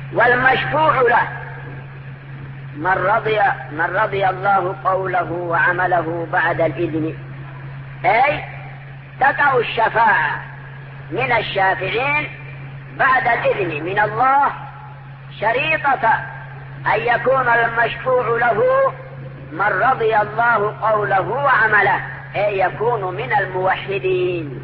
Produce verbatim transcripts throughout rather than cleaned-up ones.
والمشفوع له من رضي, من رضي الله قوله وعمله بعد الإذن، أي تقع الشفاعة من الشافعين بعد الإذن من الله شريطة أن يكون المشفوع له من رضي الله قوله وعمله، أي يكون من الموحدين.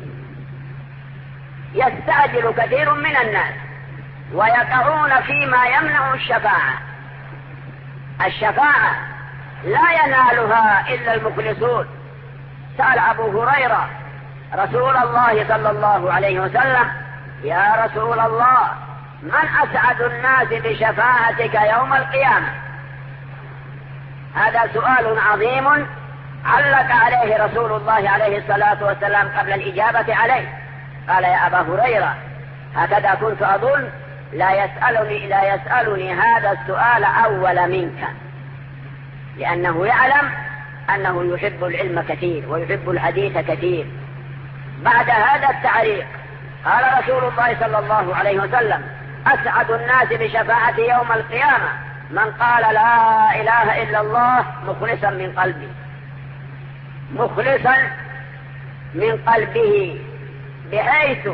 يستعجل كثير من الناس ويقعون فيما يمنع الشفاعة. الشفاعة لا ينالها إلا المخلصون. سأل أبو هريرة رسول الله صلى الله عليه وسلم: يا رسول الله، من أسعد الناس بشفاعتك يوم القيامة؟ هذا سؤال عظيم علق عليه رسول الله عليه الصلاة والسلام قبل الإجابة عليه. قال: يا أبا هريرة، هكذا كنت أظن لا يسألني, لا يسألني هذا السؤال أول منك، لأنه يعلم أنه يحب العلم كثير ويحب الحديث كثير. بعد هذا التعريف قال رسول الله صلى الله عليه وسلم: أسعد الناس بشفاعة يوم القيامة من قال لا إله إلا الله مخلصا من قلبه، مخلصا من قلبه، بحيث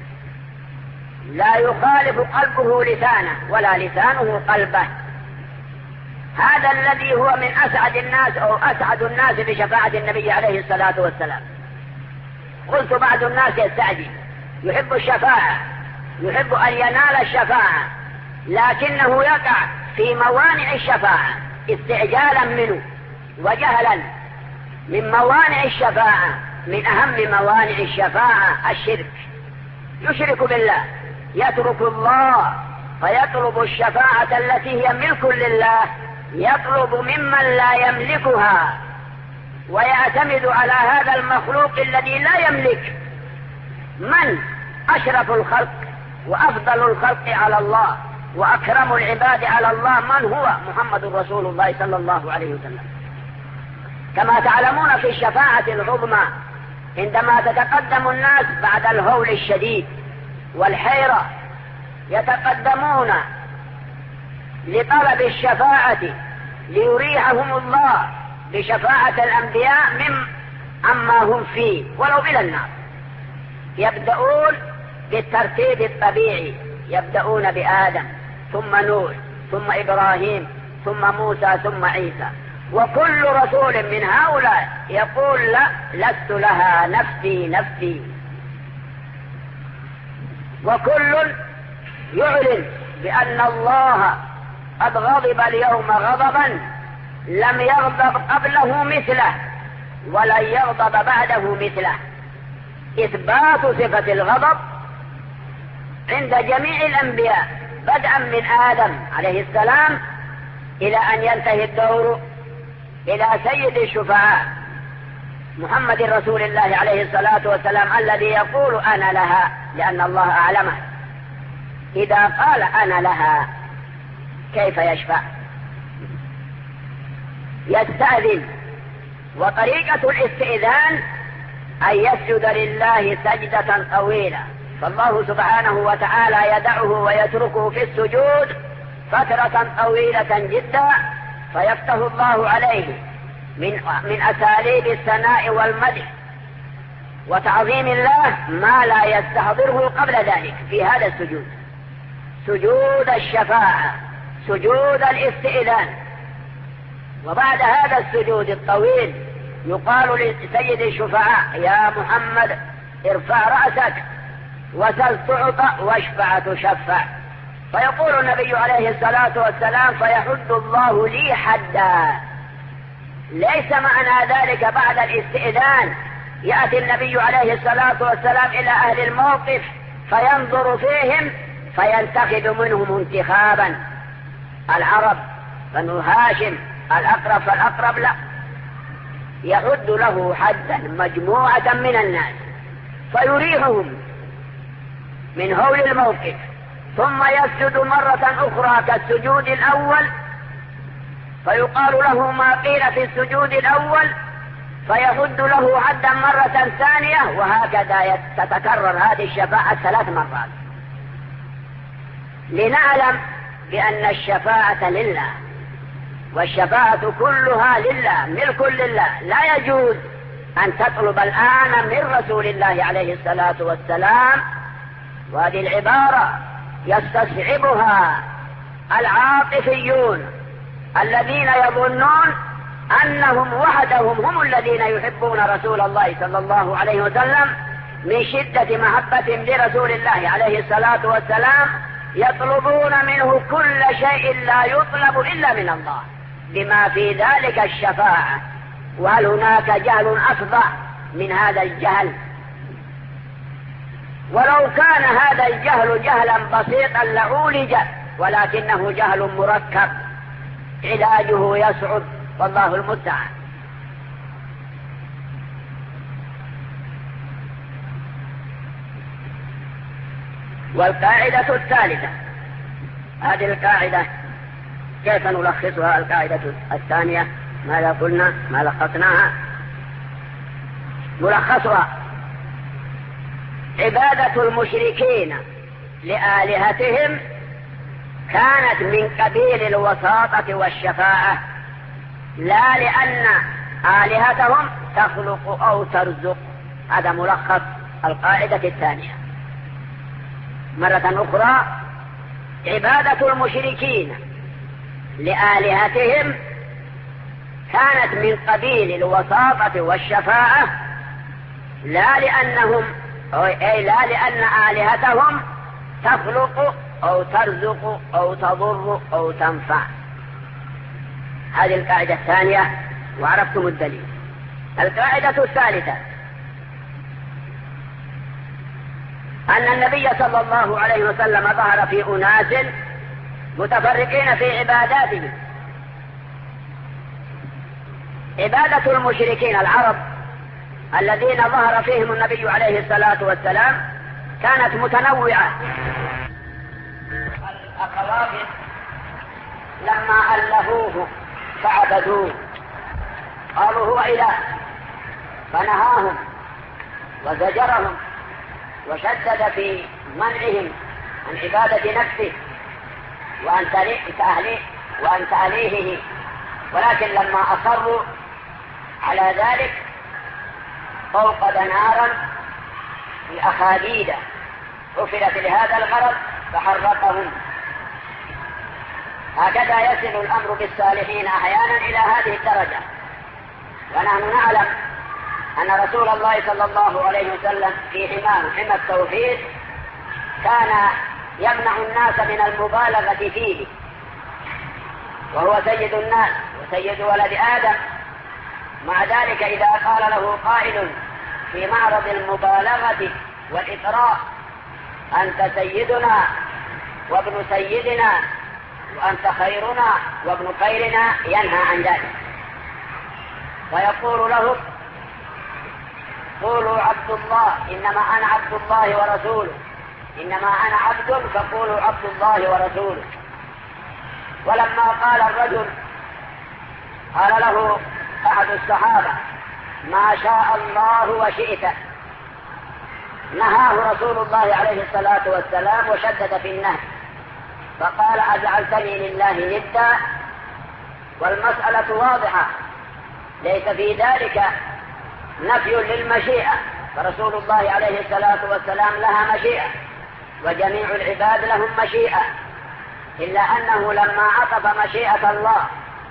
لا يخالف قلبه لسانه ولا لسانه قلبه. هذا الذي هو من أسعد الناس أو أسعد الناس بشفاعة النبي عليه الصلاة والسلام. قلت بعض الناس يستعجل، يحب الشفاعة، يحب أن ينال الشفاعة، لكنه يقع في موانع الشفاعة استعجالا منه وجهلا. من موانع الشفاعة، من أهم موانع الشفاعة الشرك. يشرك بالله، يترك الله فيطلب الشفاعة التي هي ملك لله، يطلب ممن لا يملكها، ويعتمد على هذا المخلوق الذي لا يملك. من أشرف الخلق وأفضل الخلق على الله وأكرم العباد على الله من هو؟ محمد رسول الله صلى الله عليه وسلم. كما تعلمون في الشفاعة العظمى عندما تتقدم الناس بعد الهول الشديد والحيرة، يتقدمون لطلب الشفاعة ليريحهم الله بشفاعة الأنبياء من عما هم فيه ولو إلى النار. يبدأون بالترتيب الطبيعي، يبدأون بآدم ثم نوح ثم إبراهيم ثم موسى ثم عيسى، وكل رسول من هؤلاء يقول: لا، لست لها، نفسي نفسي. وكل يعلن بأن الله قد غضب اليوم غضبا لم يغضب قبله مثله ولن يغضب بعده مثله. إثبات صفة الغضب عند جميع الأنبياء بدءا من آدم عليه السلام إلى أن ينتهي الدور إلى سيد الشفعاء محمد رسول الله عليه الصلاة والسلام، الذي يقول: أنا لها، لأن الله أعلمه. إذا قال أنا لها كيف يشفع؟ يستأذن. وطريقة الاستئذان أن يسجد لله سجدة طويلة، فالله سبحانه وتعالى يدعه ويتركه في السجود فترة طويلة جدا، فيفتح الله عليه من من أساليب الثناء والمدح وتعظيم الله ما لا يستحضره قبل ذلك في هذا السجود، سجود الشفاعة، سجود الاستئذان. وبعد هذا السجود الطويل يقال لسيد الشفعاء: يا محمد، ارفع رأسك وسل تعطى واشفع تشفع. فيقول النبي عليه الصلاة والسلام: فيحد الله لي حدا. ليس معنى ذلك بعد الاستئذان يأتي النبي عليه الصلاة والسلام إلى أهل الموقف فينظر فيهم فينتخذ منهم انتخابا، العرب بنو هاشم، الأقرب فالأقرب، لا، يحد له حدا مجموعة من الناس فيريحهم من هول الموقف، ثم يسجد مرة أخرى كالسجود الأول فيقال له ما قيل في السجود الأول، فيحد له حدا مرة ثانية، وهكذا تتكرر هذه الشفاعة ثلاث مرات. لنعلم بأن الشفاعة لله، والشفاعة كلها لله، ملك لله. لا يجوز أن تطلب الآن من رسول الله عليه الصلاة والسلام، وهذه العبارة يستصعبها العاطفيون الذين يظنون أنهم وحدهم هم الذين يحبون رسول الله صلى الله عليه وسلم من شدة محبة لرسول الله عليه الصلاة والسلام، يطلبون منه كل شيء لا يطلب إلا من الله، بما في ذلك الشفاعة. وهل هناك جهل أفظع من هذا الجهل؟ ولو كان هذا الجهل جهلا بسيطا لعولج، ولكنه جهل مركب علاجه يصعب، والله المستعان. والقاعدة الثالثة، هذه القاعدة كيف نلخصها؟ القاعدة الثانية ماذا قلنا؟ ما لخصناها؟ ملخصها: عبادة المشركين لآلهتهم كانت من قبيل الوساطة والشفاعة، لا لأن آلهتهم تخلق أو ترزق. هذا ملخص القاعدة الثانية. مرة أخرى: عبادة المشركين لآلهتهم كانت من قبيل الوساطة والشفاعة، لا لأنهم أي لا لأن آلهتهم تخلق أو ترزق أو تضر أو تنفع. هذه القاعدة الثانية، وعرفتم الدليل. القاعدة الثالثة: أن النبي صلى الله عليه وسلم ظهر في أناس متفرقين في عباداتهم. عبادة المشركين العرب الذين ظهر فيهم النبي عليه الصلاة والسلام كانت متنوعة. الأقوام لما ألهوه فعبدوه قالوا هو إله، فنهاهم وزجرهم وشدد في منعهم عن عبادة نفسه وعن تأليه وعن تأليهه. ولكن لما أصروا على ذلك أوقد نارا في أخاديد حفرت لهذا الغرض فحرقهم. هكذا يصل الأمر بالصالحين أحيانا إلى هذه الدرجة. ونحن نعلم أن رسول الله صلى الله عليه وسلم في حماه حمى التوحيد كان يمنع الناس من المبالغة فيه، وهو سيد الناس وسيد ولد آدم. مع ذلك إذا قال له قائل في معرض المبالغة والإطراء: أنت سيدنا وابن سيدنا وأنت خيرنا وابن خيرنا، ينهى عن ذلك ويقول له: قولوا عبد الله، إنما أنا عبد الله ورسوله، إنما أنا عبد فقولوا عبد الله ورسوله. ولما قال الرجل قال له أحد الصحابة: ما شاء الله وشئت، نهاه رسول الله عليه الصلاة والسلام وشدد في النهي، فقال: أجعلتني لله ندا؟ والمسألة واضحة، ليس في ذلك نفي للمشيئة، فرسول الله عليه الصلاة والسلام لها مشيئة وجميع العباد لهم مشيئة، إلا أنه لما عطف مشيئة الله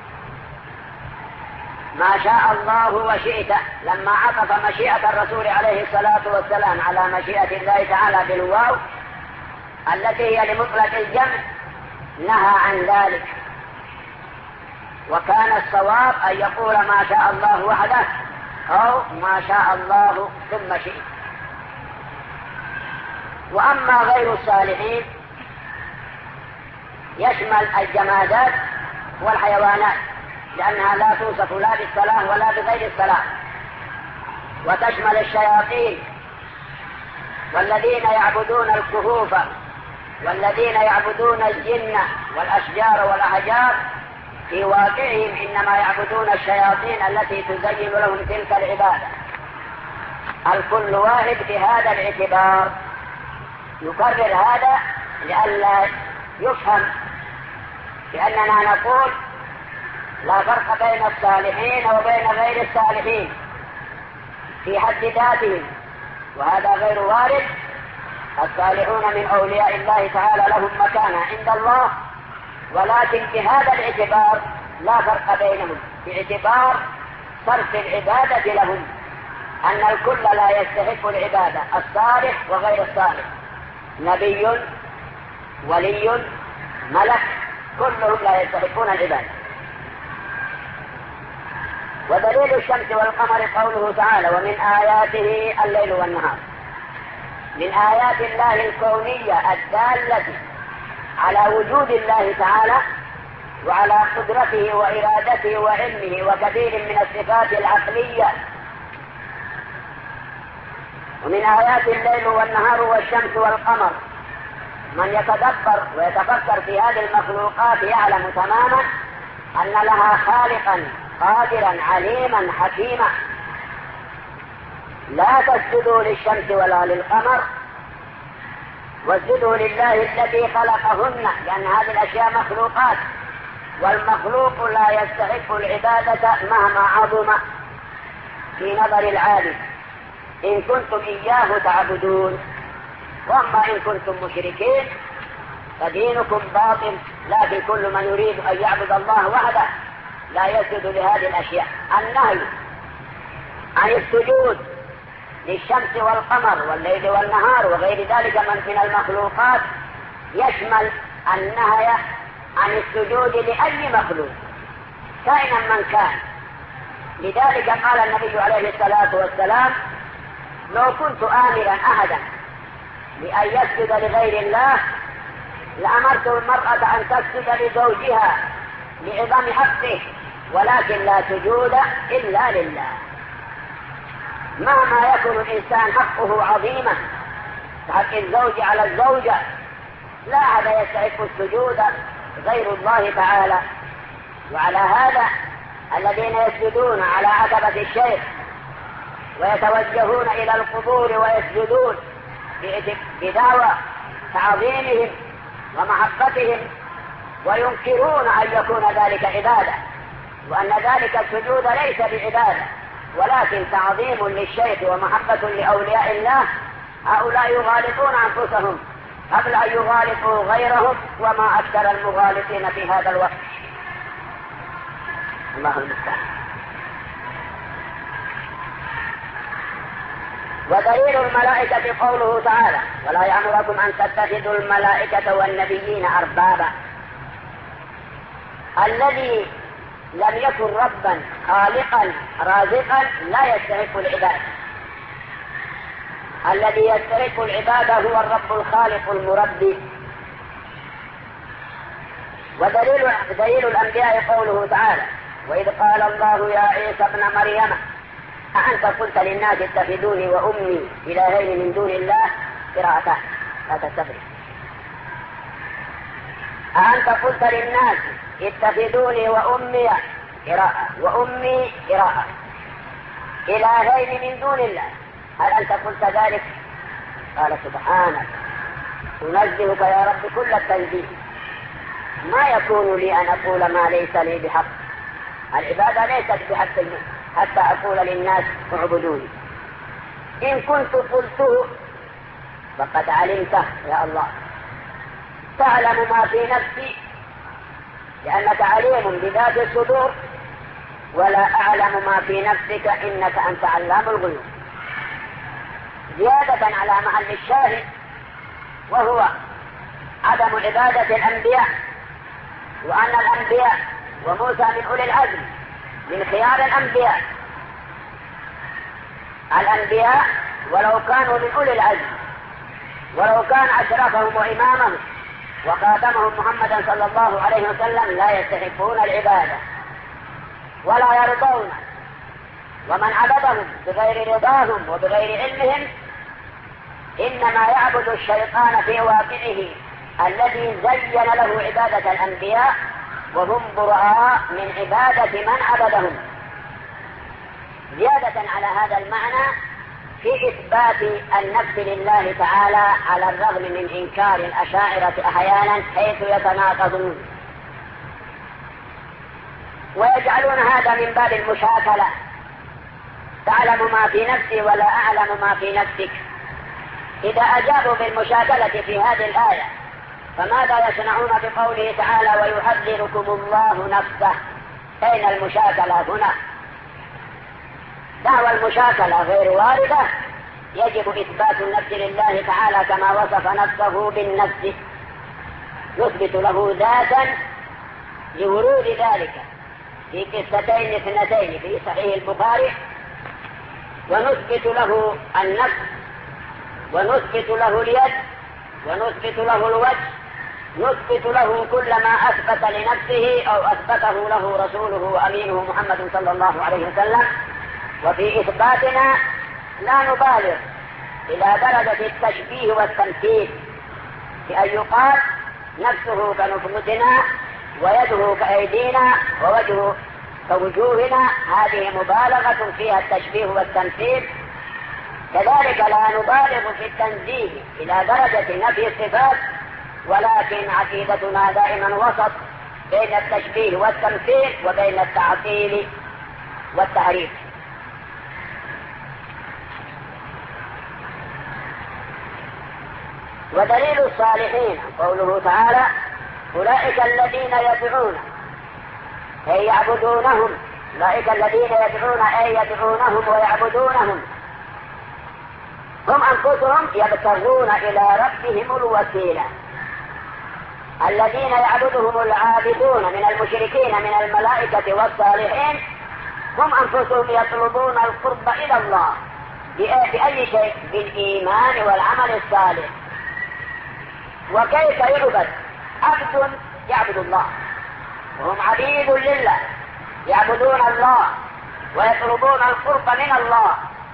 ما شاء الله وشئت، لما عطف مشيئة الرسول عليه الصلاة والسلام على مشيئة الله تعالى بالواو التي هي لمطلق الجمع، نهى عن ذلك. وكان الصواب أن يقول ما شاء الله وحده أو ما شاء الله ثم شئت. وأما غير الصالحين يشمل الجمادات والحيوانات، لأنها لا توصف لا بالصلاة ولا بغير الصلاة، وتشمل الشياطين والذين يعبدون الكهوف والذين يعبدون الجن والأشجار والأحجار، في واقعهم إنما يعبدون الشياطين التي تزين لهم تلك العبادة. الكل واحد بهذا الاعتبار. يكرر هذا لئلا يفهم لأننا نقول لا فرق بين الصالحين وبين غير الصالحين في حد ذاتهم، وهذا غير وارد. الصالحون من أولياء الله تعالى لهم مكانة عند الله، ولكن بهذا الاعتبار لا فرق بينهم باعتبار صرف العبادة لهم، أن الكل لا يستحق العبادة، الصالح وغير الصالح، نبي ولي ملك، كلهم لا يستحقون العبادة. ودليل الشمس والقمر قوله تعالى: ومن آياته الليل والنهار. من آيات الله الكونية الدالة على وجود الله تعالى وعلى قدرته وإرادته وعلمه وكثير من الصفات العقلية. ومن آيات الليل والنهار والشمس والقمر، من يتدبر ويتفكر في هذه المخلوقات يعلم تماما أن لها خالقا قادرا عليما حكيما. لا تسجدوا للشمس ولا للقمر واسجدوا لله الذي خلقهن، لأن هذه الأشياء مخلوقات، والمخلوق لا يستحق العبادة مهما عظم في نظر العابد إن كنتم إياه تعبدون. وأما إن كنتم مشركين فدينكم باطل، لكن كل من يريد أن يعبد الله وحده لا يسجد لهذه الأشياء. النهي عن السجود للشمس والقمر والليل والنهار وغير ذلك من المخلوقات يشمل النهي عن السجود لأي مخلوق كائنا من كان. لذلك قال النبي عليه الصلاة والسلام: لو كنت آمرا أحدا بأن يسجد لغير الله لأمرت المرأة أن تسجد لزوجها لعظم حقه، ولكن لا سجود إلا لله. مهما يكون الإنسان حقه عظيما كحق الزوج على الزوجة، لا أحد يستحق السجود غير الله تعالى. وعلى هذا الذين يسجدون على عتبة الشيخ ويتوجهون إلى القبور ويسجدون بدعوى تعظيمهم ومحبتهم وينكرون أن يكون ذلك عبادة، وأن ذلك السجود ليس بعبادة ولكن تعظيم للشيخ ومحبة لأولياء الله، هؤلاء يغالطون أنفسهم قبل أن يغالطوا غيرهم، وما أكثر المغالطين في هذا الوقت. الله المستعان. ودليل الملائكة قوله تعالى: ولا يأمركم أن تتخذوا الملائكة والنبيين أربابا. الذي لم يكن ربا خالقا رازقا لا يستحق العبادة. الذي يستحق العبادة هو الرب الخالق المربي. ودليل دليل الأنبياء قوله تعالى: وإذ قال الله يا عيسى ابن مريم أأنت قلت للناس اتخذوني وأمي إلهين من دون الله؟ قراءتان لا تستفرق. أأنت قلت للناس اتخذوني وأمي قراءة، وأمي قراءة، إلهين من دون الله، هل أنت قلت ذلك؟ قال سبحانك أنزهك يا رب كل التنزيه، ما يكون لي أن أقول ما ليس لي بحق. العبادة ليست بحق المؤمن حتى أقول للناس اعبدوني. إن كنت قلته فقد علمته يا الله، تعلم ما في نفسي لأنك عليم بذات الصدور، ولا أعلم ما في نفسك إنك أنت علام الغيوب. زيادة على محل الشاهد وهو عدم عبادة الأنبياء، وأن الأنبياء وموسى من أولي العزم من خيار الأنبياء. الأنبياء ولو كانوا من أولي العزم، ولو كان أشرفهم وإمامهم وخاتمهم محمدا صلى الله عليه وسلم، لا يستحقون العبادة ولا يرضون. ومن عبدهم بغير رضاهم وبغير علمهم إنما يعبد الشيطان في واقعه الذي زين له عبادة الأنبياء، وهم براء من عبادة من عبدهم. زيادة على هذا المعنى في إثبات النفس لله تعالى على الرغم من إنكار الأشاعرة أحيانا حيث يتناقضون. ويجعلون هذا من باب المشاكلة، تعلم ما في نفسي ولا أعلم ما في نفسك. إذا أجابوا بالمشاكلة في هذه الآية فماذا يصنعون بقوله تعالى ويحذركم الله نفسه؟ أين المشاكلة هنا؟ دعوى المشاكلة غير واردة، يجب إثبات النفس لله تعالى كما وصف نفسه بالنفس، نثبت له ذاتا لورود ذلك في قصتين اثنتين في صحيح البخاري، ونثبت له النفس ونثبت له اليد ونثبت له الوجه، نثبت له كل ما أثبت لنفسه أو أثبته له رسوله وأمينه محمد صلى الله عليه وسلم. وفي إثباتنا لا نبالغ إلى درجة التشبيه والتمثيل، بأن يقال نفسه كنفوسنا ويده كأيدينا ووجهه كوجوهنا، هذه مبالغة فيها التشبيه والتمثيل. كذلك لا نبالغ في التنزيه إلى درجة نفي الصفات، ولكن عقيدتنا دائما وسط بين التشبيه والتمثيل وبين التعطيل والتحريف. ودليل الصالحين قوله تعالى أولئك الذين يدعون أي يعبدونهم، أولئك الذين يدعون أي يدعونهم ويعبدونهم هم أنفسهم يبتغون إلى ربهم الوسيلة. الذين يعبدهم العابدون من المشركين من الملائكة والصالحين هم أنفسهم يطلبون القرب إلى الله بأي شيء؟ بالإيمان والعمل الصالح. وكيف يعبد؟ عبد يعبد الله وهم عبيد لله، يعبدون الله ويطلبون القرب من الله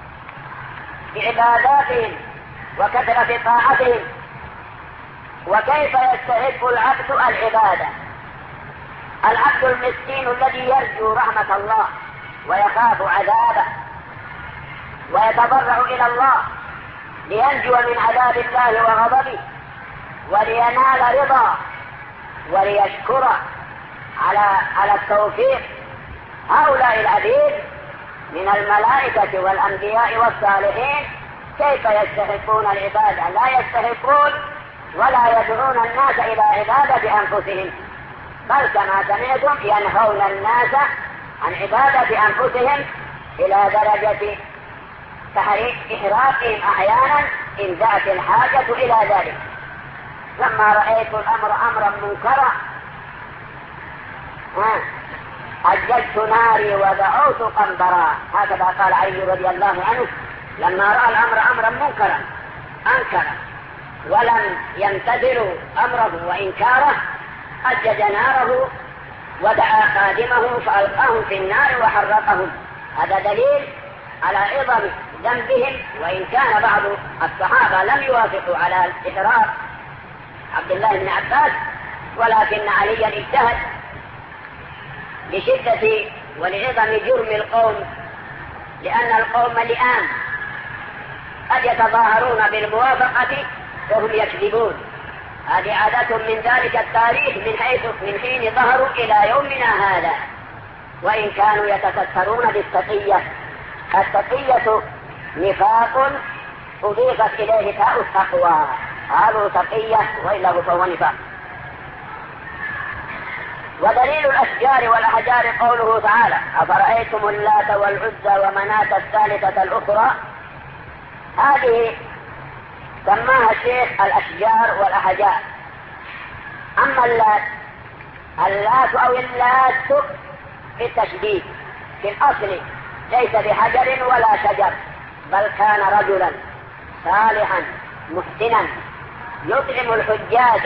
بعباداتهم وكثرة طاعتهم. وكيف يستحق العبد العبادة؟ العبد المسكين الذي يرجو رحمة الله ويخاف عذابه ويتضرع إلى الله لينجو من عذاب الله وغضبه ولينال رضا وليشكر على على التوفيق. هؤلاء العبيد من الملائكة والأنبياء والصالحين كيف يستحقون العبادة؟ لا يستحقون ولا يدعون الناس إلى عبادة أنفسهم، بل كما سمعتم ينهون الناس عن عبادة أنفسهم إلى درجة تحريك إحراقهم أحيانا إن دعت الحاجة إلى ذلك. لما رأيت الأمر أمرا منكرا عجلت ناري ودعوت قنبرا، هكذا قال علي رضي الله عنه لما رأى الأمر أمرا منكرا أنكر ولم يمتثلوا أمره وإنكاره، أجج ناره ودعا خادمه فألقاهم في النار وحرقهم. هذا دليل على عظم ذنبهم، وإن كان بعض الصحابة لم يوافقوا على إحراق عبد الله بن عباس، ولكن عليا اجتهد لشدة ولعظم جرم القوم، لأن القوم لئام قد يتظاهرون بالموافقة وهم يكذبون. هذه عادة من ذلك التاريخ من حيث من حين ظهروا إلى يومنا هذا، وإن كانوا يتسترون بالتقية. التقية نفاق أضيفت إليه تاء التقوى، قالوا تقية وإلا فهو نفاق. ودليل الأشجار والأحجار قوله تعالى أفرأيتم اللات والعزى ومناة الثالثة الأخرى. هذه سماها الشيخ الأشجار والأحجار. أما اللات اللات أو اللات في التشبيه في الأصل ليس بحجر ولا شجر، بل كان رجلا صالحا محسنا يطعم الحجاج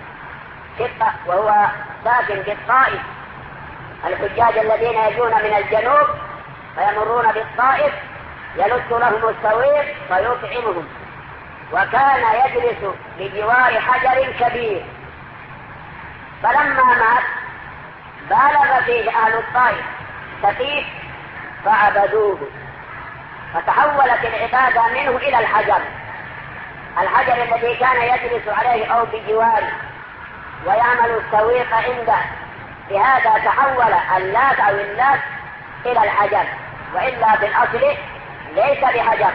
وهو ساكن في الطائف. الحجاج الذين يجون من الجنوب فيمرون بالطائف يلت لهم السويق فيطعمهم، وكان يجلس بجوار حجر كبير، فلما مات بالغ فيه أهل الطائف سفيف فعبدوه، فتحولت العبادة منه إلى الحجر الحجر الذي كان يجلس عليه أو بجواره ويعمل السويق عنده بهذا تحول اللات أو اللات إلى الحجر، وإلا في الأصل ليس بحجر،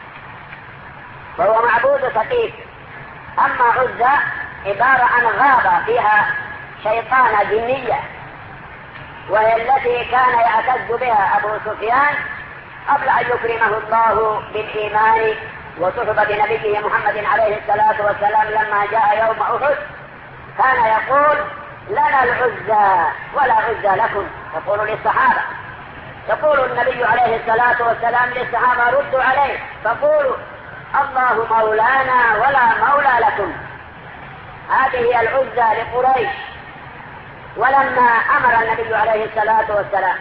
فهو معبود ثقيف. أما عزى عبارة عن غابة فيها شيطانة جنية، وهي التي كان يعتز بها أبو سفيان قبل أن يكرمه الله بالإيمان وصحبة نبيه محمد عليه الصلاة والسلام. لما جاء يوم أحد كان يقول لنا العزى ولا عزى لكم، يقول للصحابة، يقول النبي عليه الصلاة والسلام للصحابة ردوا عليه فقولوا الله مولانا ولا مولى لكم. هذه هي العزى لقريش. ولما أمر النبي عليه الصلاة والسلام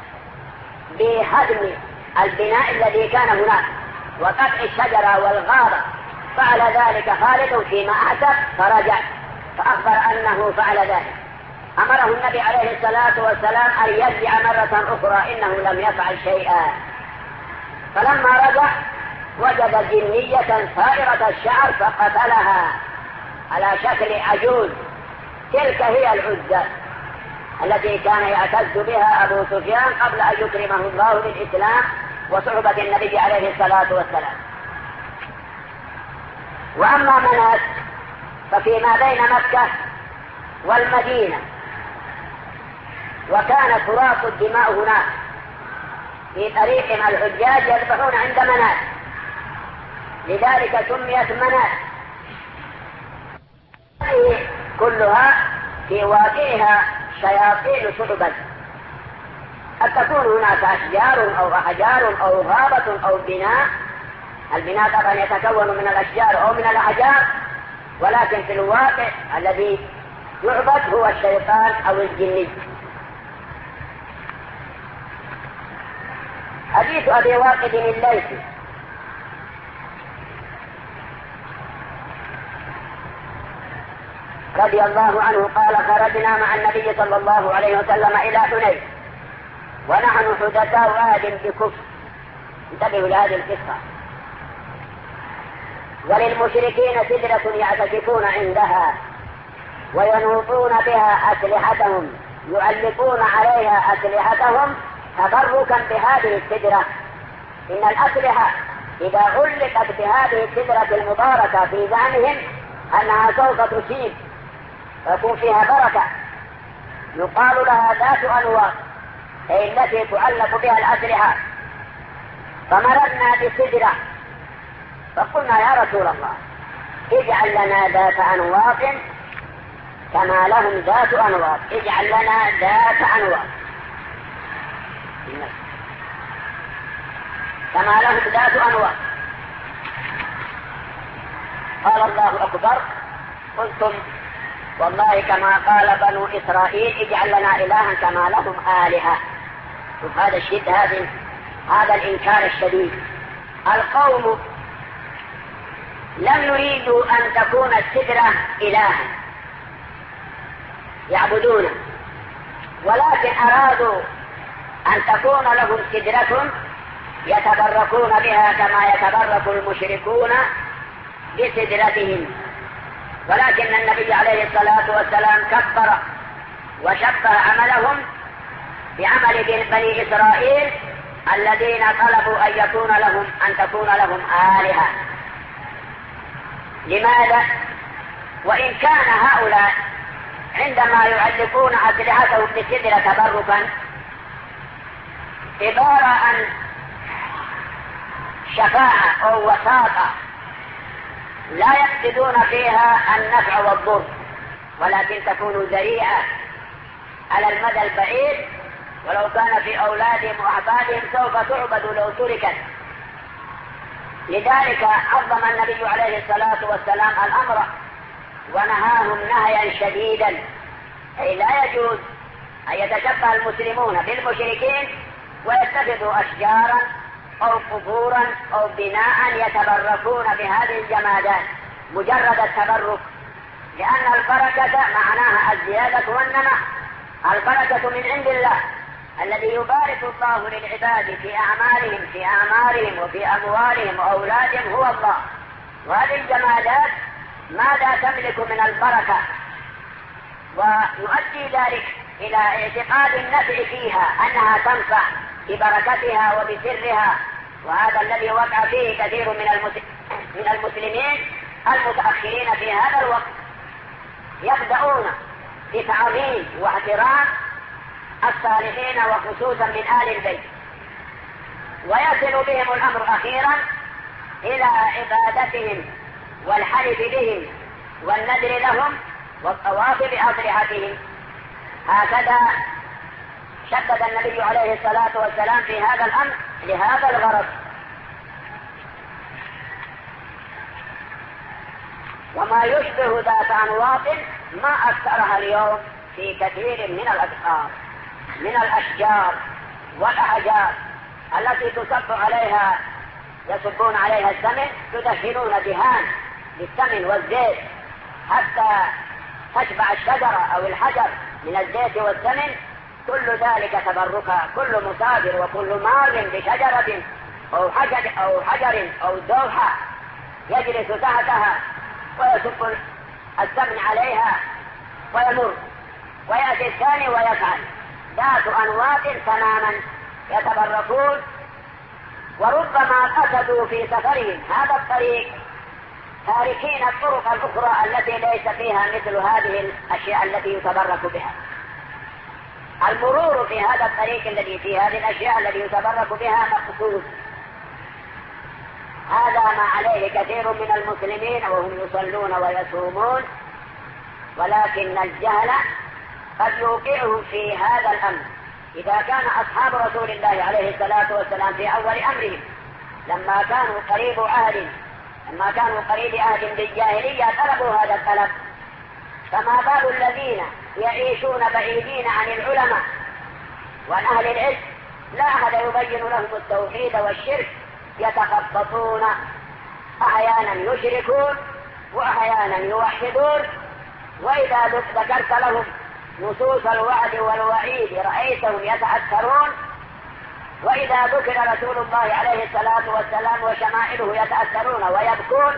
بهدم البناء الذي كان هناك وقطع الشجرة والغابة، فعل ذلك خالد فيما أعتق فرجع فأخبر أنه فعل ذلك. أمره النبي عليه الصلاة والسلام أن يرجع مرة أخرى، إنه لم يفعل شيئا. فلما رجع وجد جنية ثائرة الشعر فقتلها على شكل عجوز. تلك هي العزى التي كان يعتز بها أبو سفيان قبل أن يكرمه الله بالإسلام وصحبة النبي عليه الصلاة والسلام. وأما منات ففيما بين مكة والمدينة، وكان تراق الدماء هناك في طريق الحجاج يذبحون عند منات، لذلك سميت منات. كلها في واقعها شياطين شعبا، قد تكون هناك أشجار أو أحجار أو غابة أو بناء. البناء طبعا يتكون من الأشجار أو من الأحجار، ولكن في الواقع الذي يعبد هو الشيطان أو الجني. حديث أبي واقد الليثي رضي الله عنه قال خرجنا مع النبي صلى الله عليه وسلم إلى حنين ونحن حدثاء عهد بكفر. انتبهوا لهذه القصة. وللمشركين سدرة يعتكفون عندها وينوطون بها أسلحتهم، يعلقون عليها أسلحتهم تبركا بهذه السدرة. إن الأسلحة إذا علقت بهذه السدرة المباركة في زعمهم أنها سوف تصيب ويكون فيها بركة، يقال لها ذات أنواط، أي التي تعلق بها الأسلحة. فمررنا بسدرة فقلنا يا رسول الله اجعل لنا ذات أنواط كما لهم ذات أنواط، اجعل لنا ذات أنواط كما لهم ذات أنواط. قال الله أكبر. قلتم والله كما قال بنو إسرائيل اجعل لنا إلها كما لهم آلهة. هذا الشد هذا هذا الإنكار الشديد. القوم لم يريدوا أن تكون السدرة إلها يعبدونه، ولكن أرادوا أن تكون لهم سدرة يتبركون بها كما يتبرك المشركون بسدرتهم. ولكن النبي عليه الصلاة والسلام كبر وشبه عملهم بعمل بني إسرائيل الذين طلبوا أن يكون لهم أن تكون لهم آلهة. لماذا؟ وإن كان هؤلاء عندما يعلقون أسلحتهم بسدرة تبركا عبارة عن شفاعة أو وساطة لا يقصدون فيها النفع والضر، ولكن تكون ذريعة على المدى البعيد، ولو كان في أولادهم وأحفادهم سوف تعبد لو تركت. لذلك عظم النبي عليه الصلاة والسلام الأمر ونهاهم نهيا شديدا، أي لا يجوز أن يتشبه المسلمون بالمشركين ويتخذوا أشجارا أو قبورا أو بناء يتبركون بهذه الجمادات مجرد التبرك، لأن البركة معناها الزيادة والنماء. البركة من عند الله الذي يبارك الله للعباد في أعمالهم في أعمارهم وفي أموالهم وأولادهم هو الله. وهذه الجمادات ماذا تملك من البركة؟ ويؤدي ذلك إلى اعتقاد النفع فيها أنها تنفع ببركتها وبسرها. وهذا الذي وقع فيه كثير من المسلمين المتأخرين في هذا الوقت، يبدأون بتعظيم واحترام الصالحين وخصوصا من آل البيت، ويصل بهم الأمر أخيرا إلى عبادتهم والحلف بهم والنذر لهم والطواف بأضرحتهم. هكذا شدد النبي عليه الصلاة والسلام في هذا الأمر لهذا الغرض. وما يشبه ذات أنواط ما أكثرها اليوم في كثير من الأذكار من الأشجار والأحجار التي تصب عليها يصبون عليها السمن، يدهنون دهان بالسمن والزيت حتى تشبع الشجرة أو الحجر من الزيت والسمن. كل ذلك تبركا، كل مسافر وكل مار بشجرة أو حجر أو حجر أو دوحة يجلس تحتها ويصب السمن عليها ويمر، ويأتي الثاني ويفعل ذات أنواط تماما يتبركون. وربما قصدوا في سفرهم هذا الطريق تاركين الطرق الأخرى التي ليس فيها مثل هذه الأشياء التي يتبرك بها. المرور في هذا الطريق الذي فيه هذه الأشياء التي يتبرك بها مقصود. هذا ما عليه كثير من المسلمين وهم يصلون ويصومون، ولكن الجهل قد يوقعهم في هذا الأمر. إذا كان أصحاب رسول الله عليه الصلاة والسلام في أول أمرهم لما كانوا قريب أهل لما كانوا قريب أهل بالجاهلية طلبوا هذا الطلب، فما بال الذين يعيشون بعيدين عن العلماء وعن أهل العلم لا أحد يبين لهم التوحيد والشرك، يتخبطون، أحيانا يشركون وأحيانا يوحدون. وإذا ذكرت لهم نصوص الوعد والوعيد رأيتهم يتأثرون، وإذا ذكر رسول الله عليه الصلاة والسلام وشمائله يتأثرون ويبكون،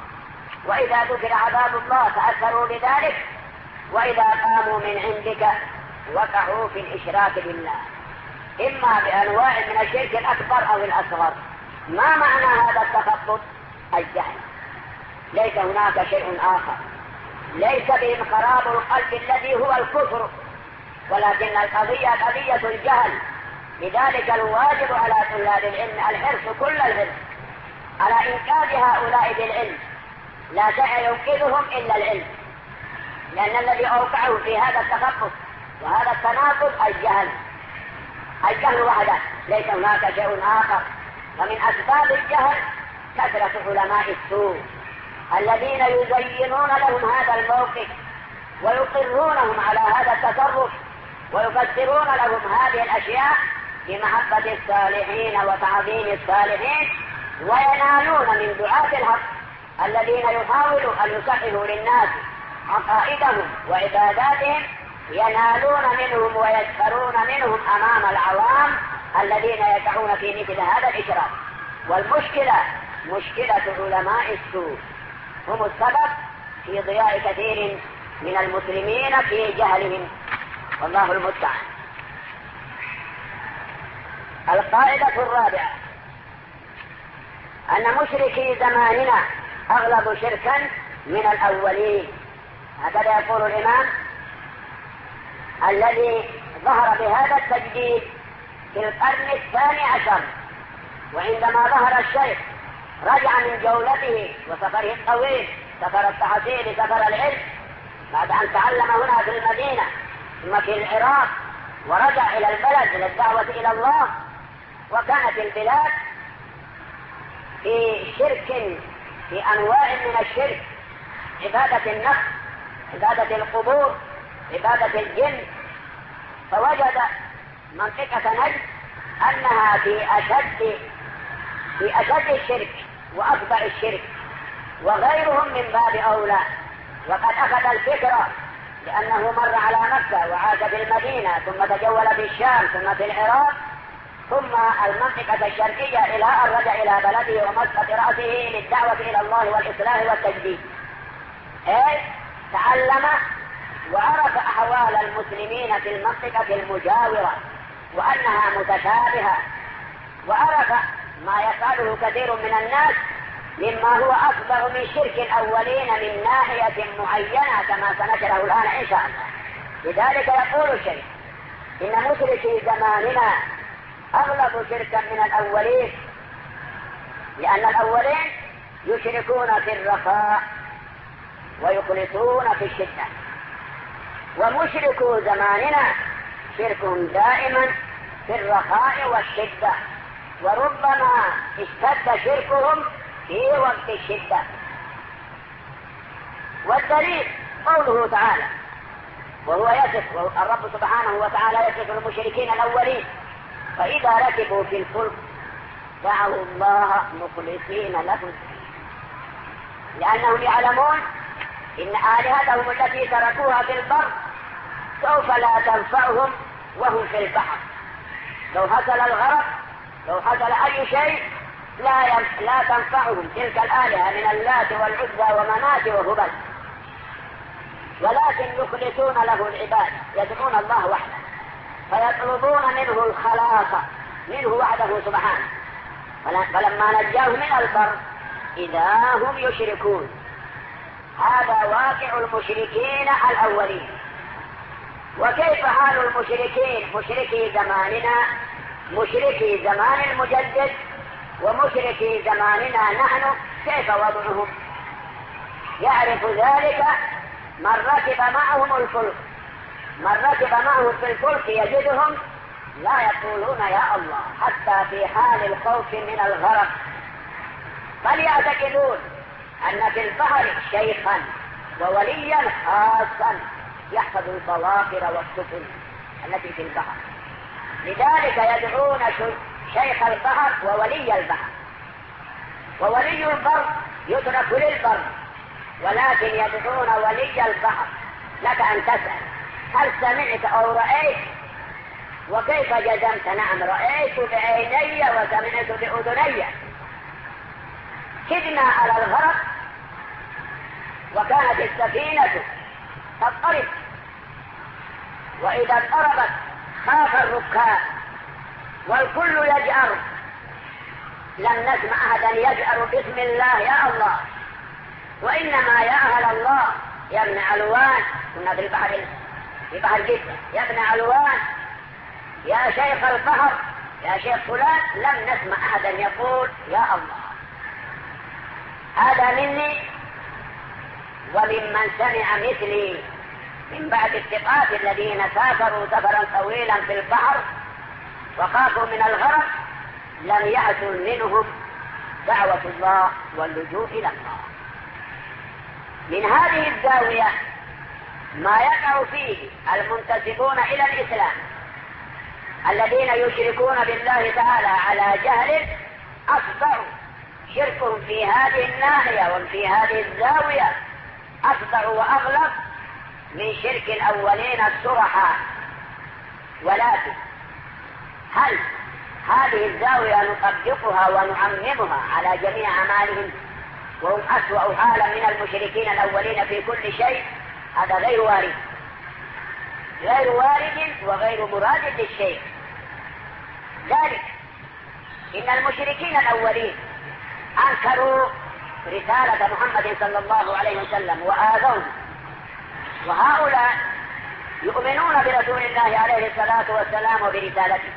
وإذا ذكر عذاب الله تأثروا بذلك، وإذا قاموا من عندك وقعوا في الإشراك بالله إما بأنواع من الشرك الأكبر أو الأصغر. ما معنى هذا التخبط؟ الجهل، ليس هناك شيء آخر، ليس بهم خراب القلب الذي هو الكفر، ولكن القضية قضية الجهل. لذلك الواجب على طلاب العلم الحرص كل الحرص على إنقاذ هؤلاء بالعلم، لا شيء ينقذهم إلا العلم، لأن الذي أوقعه في هذا التخبط وهذا التناقض الجهل. الجهل وحده، ليس هناك شيء آخر. ومن أسباب الجهل كثرة علماء السوء الذين يزينون لهم هذا الموقف ويقرونهم على هذا التصرف ويفسرون لهم هذه الأشياء بمحبة الصالحين وتعظيم الصالحين، وينالون من دعاة الحق الذين يحاولوا أن يصححوا للناس عقائدهم وعباداتهم، ينالون منهم ويسخرون منهم أمام العوام الذين يقعون في مثل هذا الإشراك. والمشكلة مشكلة علماء السوء، هم السبب في ضياع كثير من المسلمين في جهلهم، والله المستعان. القاعدة الرابعة أن مشركي زماننا أغلب شركا من الأولين. هكذا يقول الإمام الذي ظهر بهذا التجديد في القرن الثاني عشر، وعندما ظهر الشيخ رجع من جولته وسفره الطويل، سفر التحصيل سفر العلم، بعد أن تعلم هنا في المدينة ثم في العراق، ورجع إلى البلد للدعوة إلى الله. وكانت البلاد في شرك، في أنواع من الشرك، عبادة النفس، عبادة القبور، عبادة الجن. فوجد منطقة نجد أنها في أشد في أشد الشرك وأكبر الشرك، وغيرهم من باب أولى. وقد أخذ الفكرة لأنه مر على مكة وعاش في المدينة ثم تجول في الشام ثم في العراق ثم المنطقة الشرقية إلى أن رجع إلى بلده ومسقط رأسه للدعوة إلى الله والإصلاح والتجديد. أي تعلم وعرف أحوال المسلمين في المنطقة المجاورة وأنها متشابهة، وعرف ما يفعله كثير من الناس مما هو أكبر من شرك الأولين من ناحية معينة كما سنشره الآن إن شاء الله. لذلك يقول الشيخ إن مشركي زماننا أغلب شركا من الأولين، لأن الأولين يشركون في الرخاء ويخلصون في الشدة، ومشركو زماننا شرك دائما في الرخاء والشدة، وربما اشتد شركهم في وقت الشدة. والدليل قوله تعالى، وهو يصف الرب سبحانه وتعالى يصف المشركين الأولين: فإذا ركبوا في الفلك دعوا الله مخلصين له الدين، لأنهم يعلمون إن آلهتهم التي تركوها في البر سوف لا تنفعهم وهم في البحر. لو حصل الغرق، لو حصل أي شيء لا لا تنفعهم تلك الآلهة من اللات والعزى ومنات وهبل، ولكن يخلصون له العبادة، يدعون الله وحده، فيطلبون منه الخلاص منه وحده سبحانه. فلما نجاهم من البر إذا هم يشركون. هذا واقع المشركين الأولين. وكيف حال المشركين مشركي زماننا، مشركي زمان المجدد ومشركي زماننا نحن، كيف وضعهم؟ يعرف ذلك من ركب معهم الفلك. من ركب معهم في الفلك يجدهم لا يقولون يا الله حتى في حال الخوف من الغرق، بل يعتقدون أن في البحر شيخا ووليا خاصا يحفظ البواخر والسفن التي في البحر، لذلك يدعون شيخ البحر وولي البحر. وولي البر يترك للبر، ولكن يدعون ولي البحر. لك أن تسأل هل سمعت أو رأيت؟ وكيف جزمت؟ نعم رأيت بعيني وسمعت بأذني. كدنا على الغرق وكانت السفينة تضطرب، وإذا اضطربت خاف الركاب والكل يجأر. لم نسمع أحدا يجأر باسم الله يا الله، وإنما يا أهل الله يا ابن علوان، كنا في البحر في بحر جدة، يا ابن علوان يا شيخ البحر يا شيخ فلان، لم نسمع أحدا يقول يا الله. هذا مني وممن سمع مثلي من بعد الثقات الذين سافروا سفرا طويلا في البحر وخافوا من الغرق، لم يحصل منهم دعوة الله واللجوء إلى الله. من هذه الزاوية ما يقع فيه المنتسبون إلى الإسلام الذين يشركون بالله تعالى على جهل، أصبحوا شركهم في هذه الناحية وفي هذه الزاوية أصبح وأغلب من شرك الأولين الصرحاء. ولكن هل هذه الزاوية نطبقها ونعممها على جميع أعمالهم وهم أسوأ حالا من المشركين الأولين في كل شيء؟ هذا غير وارد، غير وارد وغير مراد للشيء. ذلك إن المشركين الأولين أنكروا رسالة محمد صلى الله عليه وسلم وآذوه، وهؤلاء يؤمنون برسول الله عليه الصلاة والسلام وبرسالته،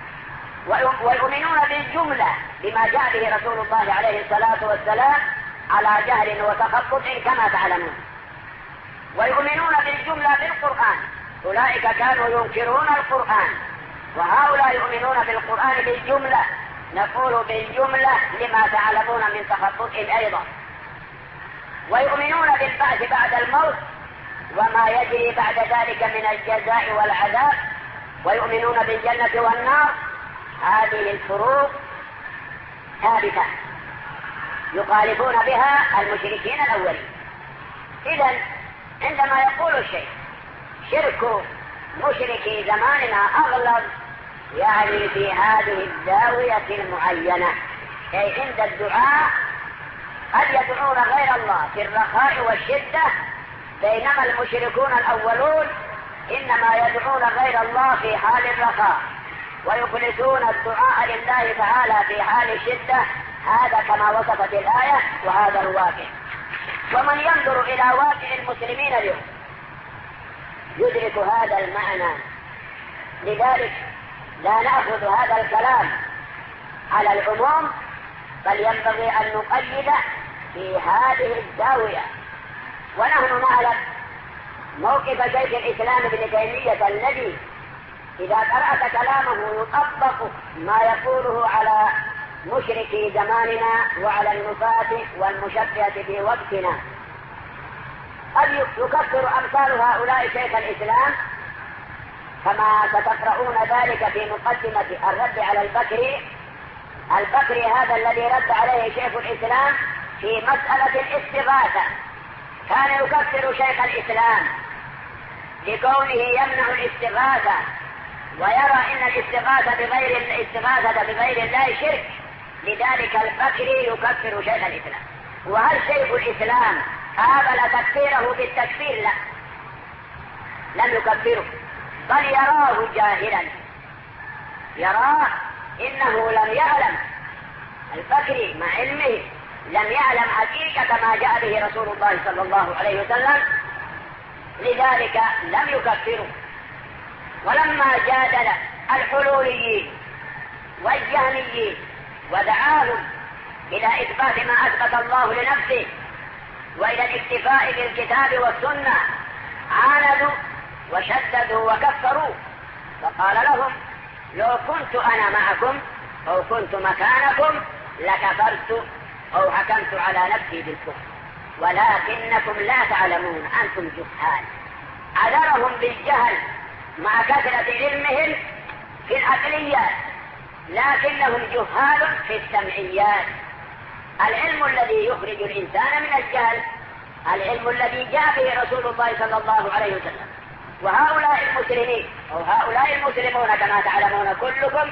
ويؤمنون بالجملة بما جاء به رسول الله عليه الصلاة والسلام على جهل وتخطط كما تعلمون، ويؤمنون بالجملة بالقرآن. أولئك كانوا ينكرون القرآن، وهؤلاء يؤمنون بالقرآن بالجملة. نقول بالجملة لما تعلمون من تخطط أيضا. ويؤمنون بالبعث بعد الموت وما يجري بعد ذلك من الجزاء والعذاب، ويؤمنون بالجنة والنار. هذه الفروق ثابتة يخالفون بها المشركين الأولين. إذن عندما يقول الشيء شرك مشركي زماننا أغلب، يعني في هذه الزاوية المعينة، أي عند الدعاء قد يدعون غير الله في الرخاء والشدة بينما المشركون الأولون إنما يدعون غير الله في حال الرخاء ويخلصون الدعاء لله تعالى في حال الشدة. هذا كما وصفت الآية، وهذا الواقع. ومن ينظر إلى واقع المسلمين اليوم يدرك هذا المعنى. لذلك لا نأخذ هذا الكلام على العموم، بل ينبغي أن نقيد في هذه الزاوية. ونحن نعلم موقف شيخ الإسلام ابن تيمية الذي إذا قرأت كلامه يطبق ما يقوله على مشركي زماننا وعلى النفاة والمشبهة في وقتنا. قد يكفر أمثال هؤلاء شيخ الإسلام كما ستقرؤون ذلك في مقدمة الرد على البكري. البكري هذا الذي رد عليه شيخ الإسلام في مسألة الاستغاثة كان يكفر شيخ الإسلام لكونه يمنع الاستغاثة ويرى إن الاستغاثة بغير الاستغاثة بغير الله شرك. لذلك البكري يكفر شيخ الإسلام. وهل شيخ الإسلام قابل تكفيره بالتكفير؟ لا، لم يكفره، بل يراه جاهلا، يراه إنه لم يعلم. البكري مع علمه لم يعلم حقيقة ما جاء به رسول الله صلى الله عليه وسلم، لذلك لم يكفره. ولما جادل الحلوليين والجهميين ودعاهم إلى إثبات ما أثبت الله لنفسه وإلى الاكتفاء بالكتاب والسنة عاندوا وشددوا وكفروا، فقال لهم: لو كنت أنا معكم أو كنت مكانكم لكفرت أو حكمت على نفسي بالكفر، ولكنكم لا تعلمون، أنتم جهال. عذرهم بالجهل مع كثرة علمهم في العقليات، لكنهم جهال في السمعيات. العلم الذي يخرج الإنسان من الجهل العلم الذي جاء به رسول الله صلى الله عليه وسلم. وهؤلاء المسلمين أو هؤلاء المسلمون كما تعلمون كلكم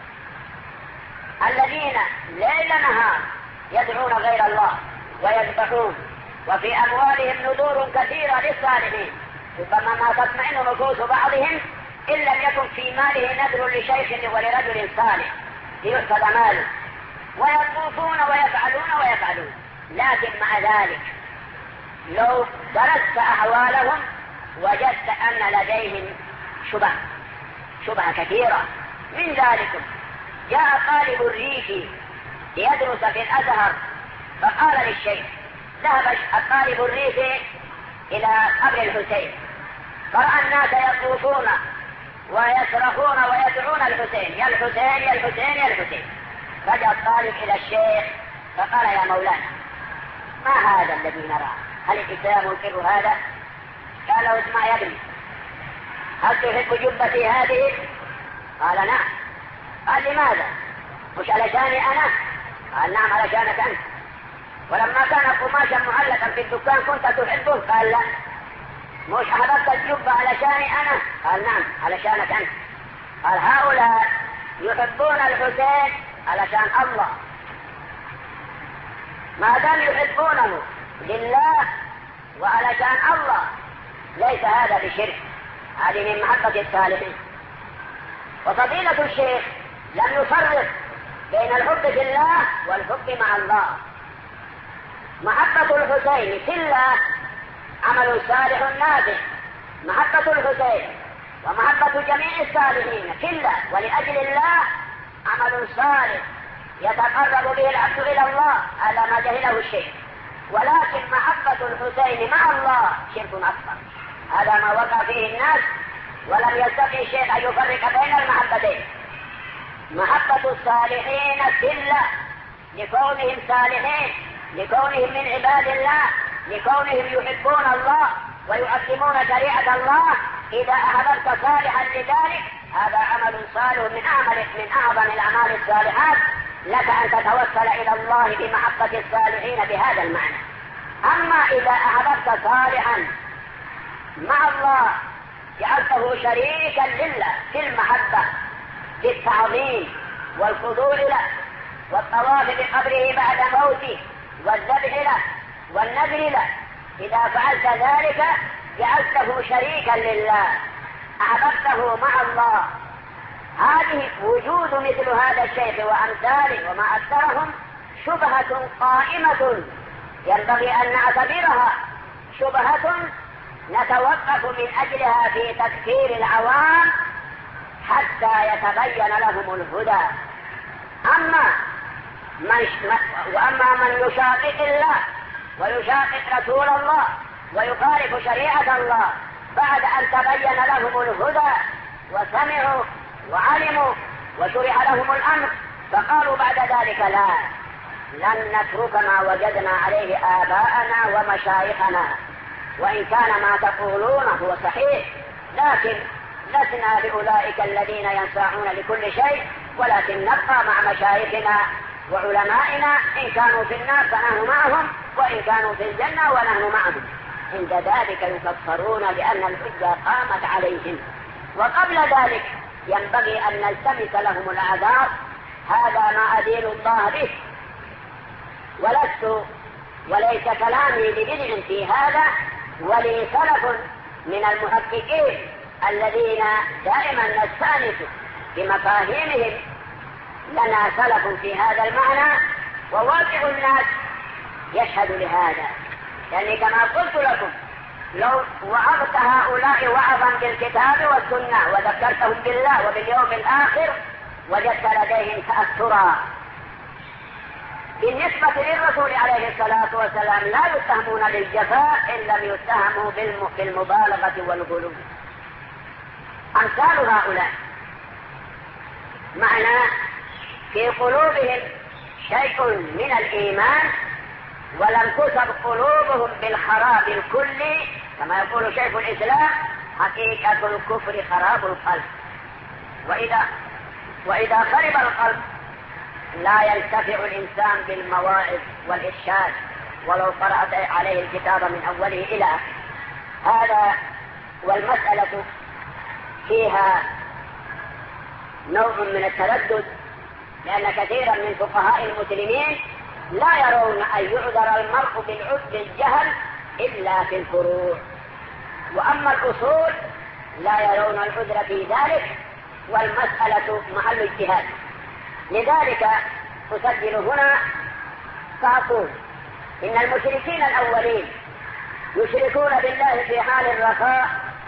الذين ليل نهار يدعون غير الله ويذبحون، وفي أموالهم نذور كثيرة للصالحين، ربما ما تطمئن نفوس بعضهم إن لم يكن في ماله نذر لشيخ ولرجل صالح ليحفظ ماله، ويطوفون ويفعلون ويفعلون. لكن مع ذلك لو درست أحوالهم وجدت أن لديهم شبه شبه كثيرة. من ذلك جاء طالب الريفي ليدرس في الأزهر فقال للشيخ: ذهب الطالب الريفي إلى قبر الحسين فرأى الناس يطوفون ويصرخون ويدعون الحسين: يا الحسين يا الحسين يا الحسين. فجاء الطالب إلى الشيخ فقال: يا مولانا، ما هذا الذي نراه؟ هل الإسلام ينكر هذا؟ قال له: اسمع يا ابني، هل تحب جبتي هذه؟ قال: نعم. قال: لماذا؟ مش علشاني أنا؟ قال: نعم علشانك أنت. ولما كان قماشا معلقا في الدكان كنت تحبه؟ قال: لا. مش أحببت الجبة علشاني أنا؟ قال: نعم علشانك أنت. قال: هؤلاء يحبون الحسين علشان الله، ما دام يحبونه لله وعلشان الله ليس هذا بشرك، هذه من محبة الصالحين. وفضيلة الشيخ لم يفرق بين الحب في الله والحب مع الله. محبة الحسين في الله عمل صالح نافع، محبة الحسين ومحبة جميع الصالحين في الله ولأجل الله عمل صالح يتقرب به العبد إلى الله، هذا ما جهله الشيخ. ولكن محبة الحسين مع الله شرك أكبر، هذا ما وقع فيه الناس، ولم يستطع الشيخ أن يفرق بين المحبتين. محبة الصالحين في الله لكونهم صالحين، لكونهم من عباد الله، لكونهم يحبون الله ويعظمون شريعة الله. إذا أحببت صالحا لذلك هذا عمل صالح من أعمل من أعظم الأعمال الصالحات، لك أن تتوسل إلى الله بمحبة الصالحين بهذا المعنى. أما إذا أحببت صالحا مع الله جعلته شريكا لله في المحبة، في التعظيم والخضوع له والطواف بقبره بعد موته والذبح له والنذر له إذا فعلت ذلك جعلته شريكا لله، أعبدته مع الله. هذه وجود مثل هذا الشيخ وأمثاله وما أكثرهم شبهة قائمة ينبغي أن نعتبرها شبهة نتوقف من أجلها في تكفير العوام حتى يتبين لهم الهدى. أما من وأما من يشاقق الله ويشاقق رسول الله ويخالف شريعة الله بعد أن تبين لهم الهدى وسمعوا وعلموا وشرع لهم الأمر، فقالوا بعد ذلك لا، لن نترك ما وجدنا عليه آباءنا ومشايخنا، وإن كان ما تقولون هو صحيح، لكن لسنا بأولئك الذين ينصاعون لكل شيء، ولكن نبقى مع مشايخنا وعلمائنا، إن كانوا في النار فنحن معهم، وإن كانوا في الجنة ونحن معهم. عند ذلك يكفرون لأن الحجة قامت عليهم. وقبل ذلك ينبغي أن نلتمس لهم الأعذار. هذا ما أدين الله به، ولست وليس كلامي ببدع في هذا، ولي سلف من المحققين الذين دائما نستأنس بمفاهيمهم، لنا سلف في هذا المعنى، وواقع الناس يشهد لهذا. يعني كما قلت لكم، لو وعظت هؤلاء وعظا بالكتاب والسنة وذكرتهم بالله وباليوم الآخر وجدت لديهم تأثرا. بالنسبة للرسول عليه الصلاة والسلام لا يتهمون بالجفاء إن لم يتهموا بالمبالغة والغلو. أمثال هؤلاء معنى في قلوبهم شيء من الإيمان ولم تصب قلوبهم بالخراب الكلي، كما يقول شيخ الإسلام حقيقة الكفر خراب القلب. وإذا, وإذا خرب القلب لا ينتفع الإنسان بالمواعظ والإرشاد ولو قرأت عليه الكتاب من أوله إلى هذا. والمسألة فيها نوع من التردد، لأن كثيرا من فقهاء المسلمين لا يرون أن يعذر المرء بالجهل إلا في الفروع، وأما الأصول لا يرون العذر في ذلك، والمسألة محل اجتهاد. لذلك أسجل هنا فأقول إن المشركين الأولين يشركون بالله في حال الرخاء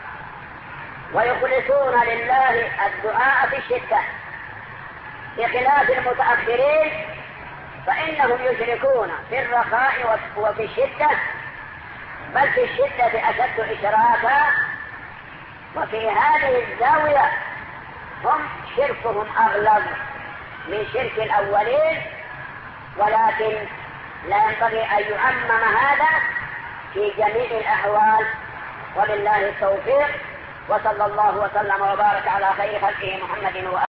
ويخلصون لله الدعاء في الشدة، بخلاف المتأخرين فإنهم يشركون في الرخاء وفي الشدة، بل في الشدة أشد إشراكا. وفي هذه الزاوية هم شركهم أغلب من شرك الأولين، ولكن لا ينبغي أن يعمم هذا في جميع الأحوال. وبالله التوفيق، وصلى الله وسلم وبارك على خير خلقه محمد وآله.